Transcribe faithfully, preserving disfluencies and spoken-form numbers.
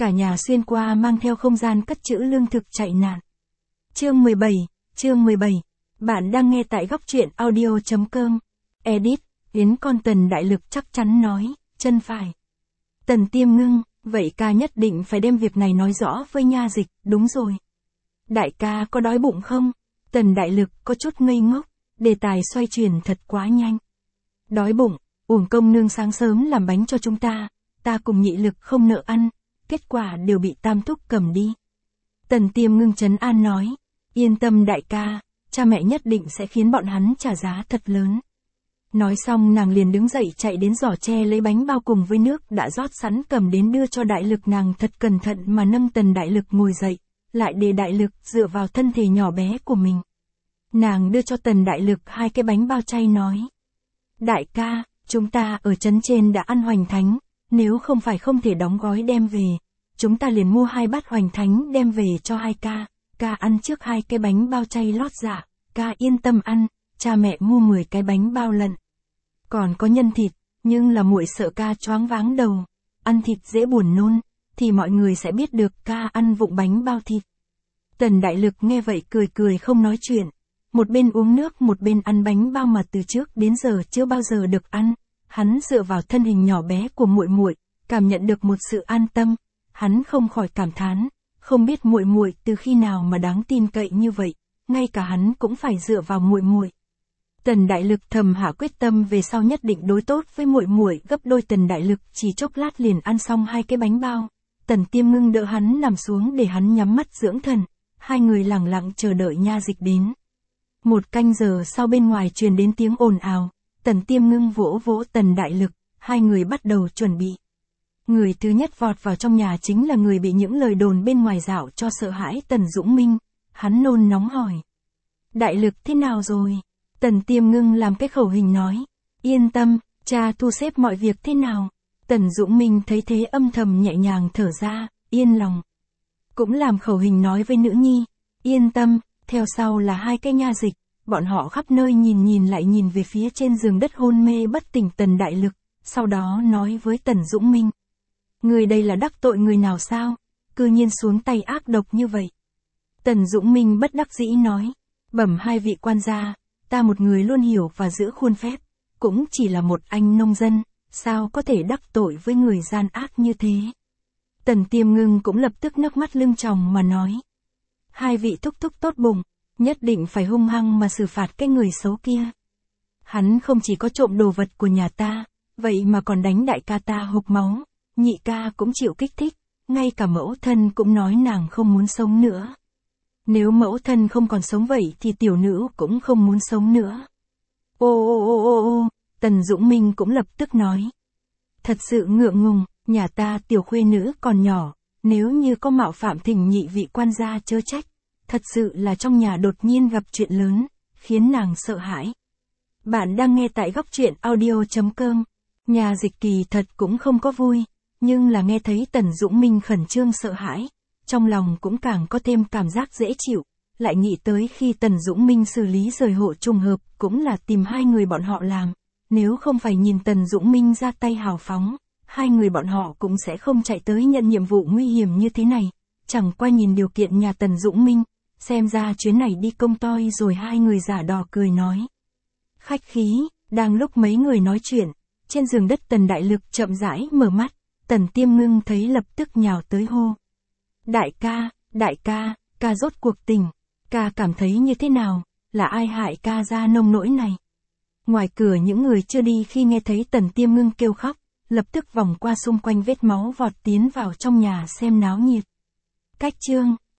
cả nhà xuyên qua mang theo không gian cất trữ lương thực chạy nạn. Chương mười bảy, chương mười bảy. Bạn đang nghe tại góc truyện audio chấm com. Edit, Yến con Tần Đại Lực chắc chắn nói, chân phải. Tần Tiêm Ngưng, vậy ca nhất định phải đem việc này nói rõ với Nha Dịch, đúng rồi. Đại ca có đói bụng không? Tần Đại Lực có chút ngây ngốc, đề tài xoay chuyển thật quá nhanh. Đói bụng, uổng công nương sáng sớm làm bánh cho chúng ta, ta cùng Nhị Lực không nợ ăn, kết quả đều bị Tam Thúc cầm đi. Tần Tiêm Ngưng trấn an nói, yên tâm đại ca, cha mẹ nhất định sẽ khiến bọn hắn trả giá thật lớn. Nói xong nàng liền đứng dậy chạy đến giỏ tre lấy bánh bao cùng với nước đã rót sẵn cầm đến đưa cho Đại Lực. Nàng thật cẩn thận mà nâng Tần Đại Lực ngồi dậy, lại để Đại Lực dựa vào thân thể nhỏ bé của mình. Nàng đưa cho Tần Đại Lực hai cái bánh bao chay nói. Đại ca, chúng ta ở trấn trên đã ăn hoành thánh, nếu không phải không thể đóng gói đem về, chúng ta liền mua hai bát hoành thánh đem về cho hai ca, ca ăn trước hai cái bánh bao chay lót dạ, ca yên tâm ăn, cha mẹ mua mười cái bánh bao lận. Còn có nhân thịt, nhưng là muội sợ ca choáng váng đầu, ăn thịt dễ buồn nôn, thì mọi người sẽ biết được ca ăn vụng bánh bao thịt. Tần Đại Lực nghe vậy cười cười không nói chuyện, một bên uống nước một bên ăn bánh bao mà từ trước đến giờ chưa bao giờ được ăn. Hắn dựa vào thân hình nhỏ bé của muội muội, cảm nhận được một sự an tâm, hắn không khỏi cảm thán, không biết muội muội từ khi nào mà đáng tin cậy như vậy, ngay cả hắn cũng phải dựa vào muội muội. Tần Đại Lực thầm hạ quyết tâm về sau nhất định đối tốt với muội muội gấp đôi. Tần Đại Lực chỉ chốc lát liền ăn xong hai cái bánh bao. Tần Tiêm Ngưng đỡ hắn nằm xuống để hắn nhắm mắt dưỡng thần, hai người lặng lặng chờ đợi Nha Dịch đến. Một canh giờ sau bên ngoài truyền đến tiếng ồn ào. Tần Tiêm Ngưng vỗ vỗ Tần Đại Lực, hai người bắt đầu chuẩn bị. Người thứ nhất vọt vào trong nhà chính là người bị những lời đồn bên ngoài dạo cho sợ hãi, Tần Dũng Minh. Hắn nôn nóng hỏi. Đại Lực thế nào rồi? Tần Tiêm Ngưng làm cái khẩu hình nói. Yên tâm, cha thu xếp mọi việc thế nào? Tần Dũng Minh thấy thế âm thầm nhẹ nhàng thở ra, yên lòng. Cũng làm khẩu hình nói với nữ nhi. Yên tâm, theo sau là hai cái Nha Dịch. Bọn họ khắp nơi nhìn nhìn lại nhìn về phía trên giường đất hôn mê bất tỉnh Tần Đại Lực, sau đó nói với Tần Dũng Minh. Người đây là đắc tội người nào sao? Cư nhiên xuống tay ác độc như vậy. Tần Dũng Minh bất đắc dĩ nói. Bẩm hai vị quan gia, ta một người luôn hiểu và giữ khuôn phép, cũng chỉ là một anh nông dân, sao có thể đắc tội với người gian ác như thế? Tần Tiêm Ngưng cũng lập tức nước mắt lưng tròng mà nói. Hai vị thúc thúc tốt bụng, nhất định phải hung hăng mà xử phạt cái người xấu kia. Hắn không chỉ có trộm đồ vật của nhà ta, vậy mà còn đánh đại ca ta hộc máu, nhị ca cũng chịu kích thích, ngay cả mẫu thân cũng nói nàng không muốn sống nữa. Nếu mẫu thân không còn sống vậy thì tiểu nữ cũng không muốn sống nữa. Ô ô ô ô ô, Tần Dũng Minh cũng lập tức nói. Thật sự ngượng ngùng, nhà ta tiểu khuê nữ còn nhỏ, nếu như có mạo phạm thỉnh nhị vị quan gia chớ trách. Thật sự là trong nhà đột nhiên gặp chuyện lớn, khiến nàng sợ hãi. Bạn đang nghe tại góc truyện audio chấm com. Nhà Dịch kỳ thật cũng không có vui, nhưng là nghe thấy Tần Dũng Minh khẩn trương sợ hãi, trong lòng cũng càng có thêm cảm giác dễ chịu, lại nghĩ tới khi Tần Dũng Minh xử lý rời hộ trùng hợp cũng là tìm hai người bọn họ làm, nếu không phải nhìn Tần Dũng Minh ra tay hào phóng, hai người bọn họ cũng sẽ không chạy tới nhận nhiệm vụ nguy hiểm như thế này, chẳng qua nhìn điều kiện nhà Tần Dũng Minh. Xem ra chuyến này đi công toi rồi. Hai người giả đò cười nói. Khách khí, đang lúc mấy người nói chuyện, trên giường đất Tần Đại Lực chậm rãi mở mắt, Tần Tiêm Ngưng thấy lập tức nhào tới hô. Đại ca, đại ca, ca rốt cuộc tỉnh, ca cảm thấy như thế nào, là ai hại ca ra nông nỗi này? Ngoài cửa những người chưa đi khi nghe thấy Tần Tiêm Ngưng kêu khóc, lập tức vòng qua xung quanh vết máu vọt tiến vào trong nhà xem náo nhiệt. Cách chương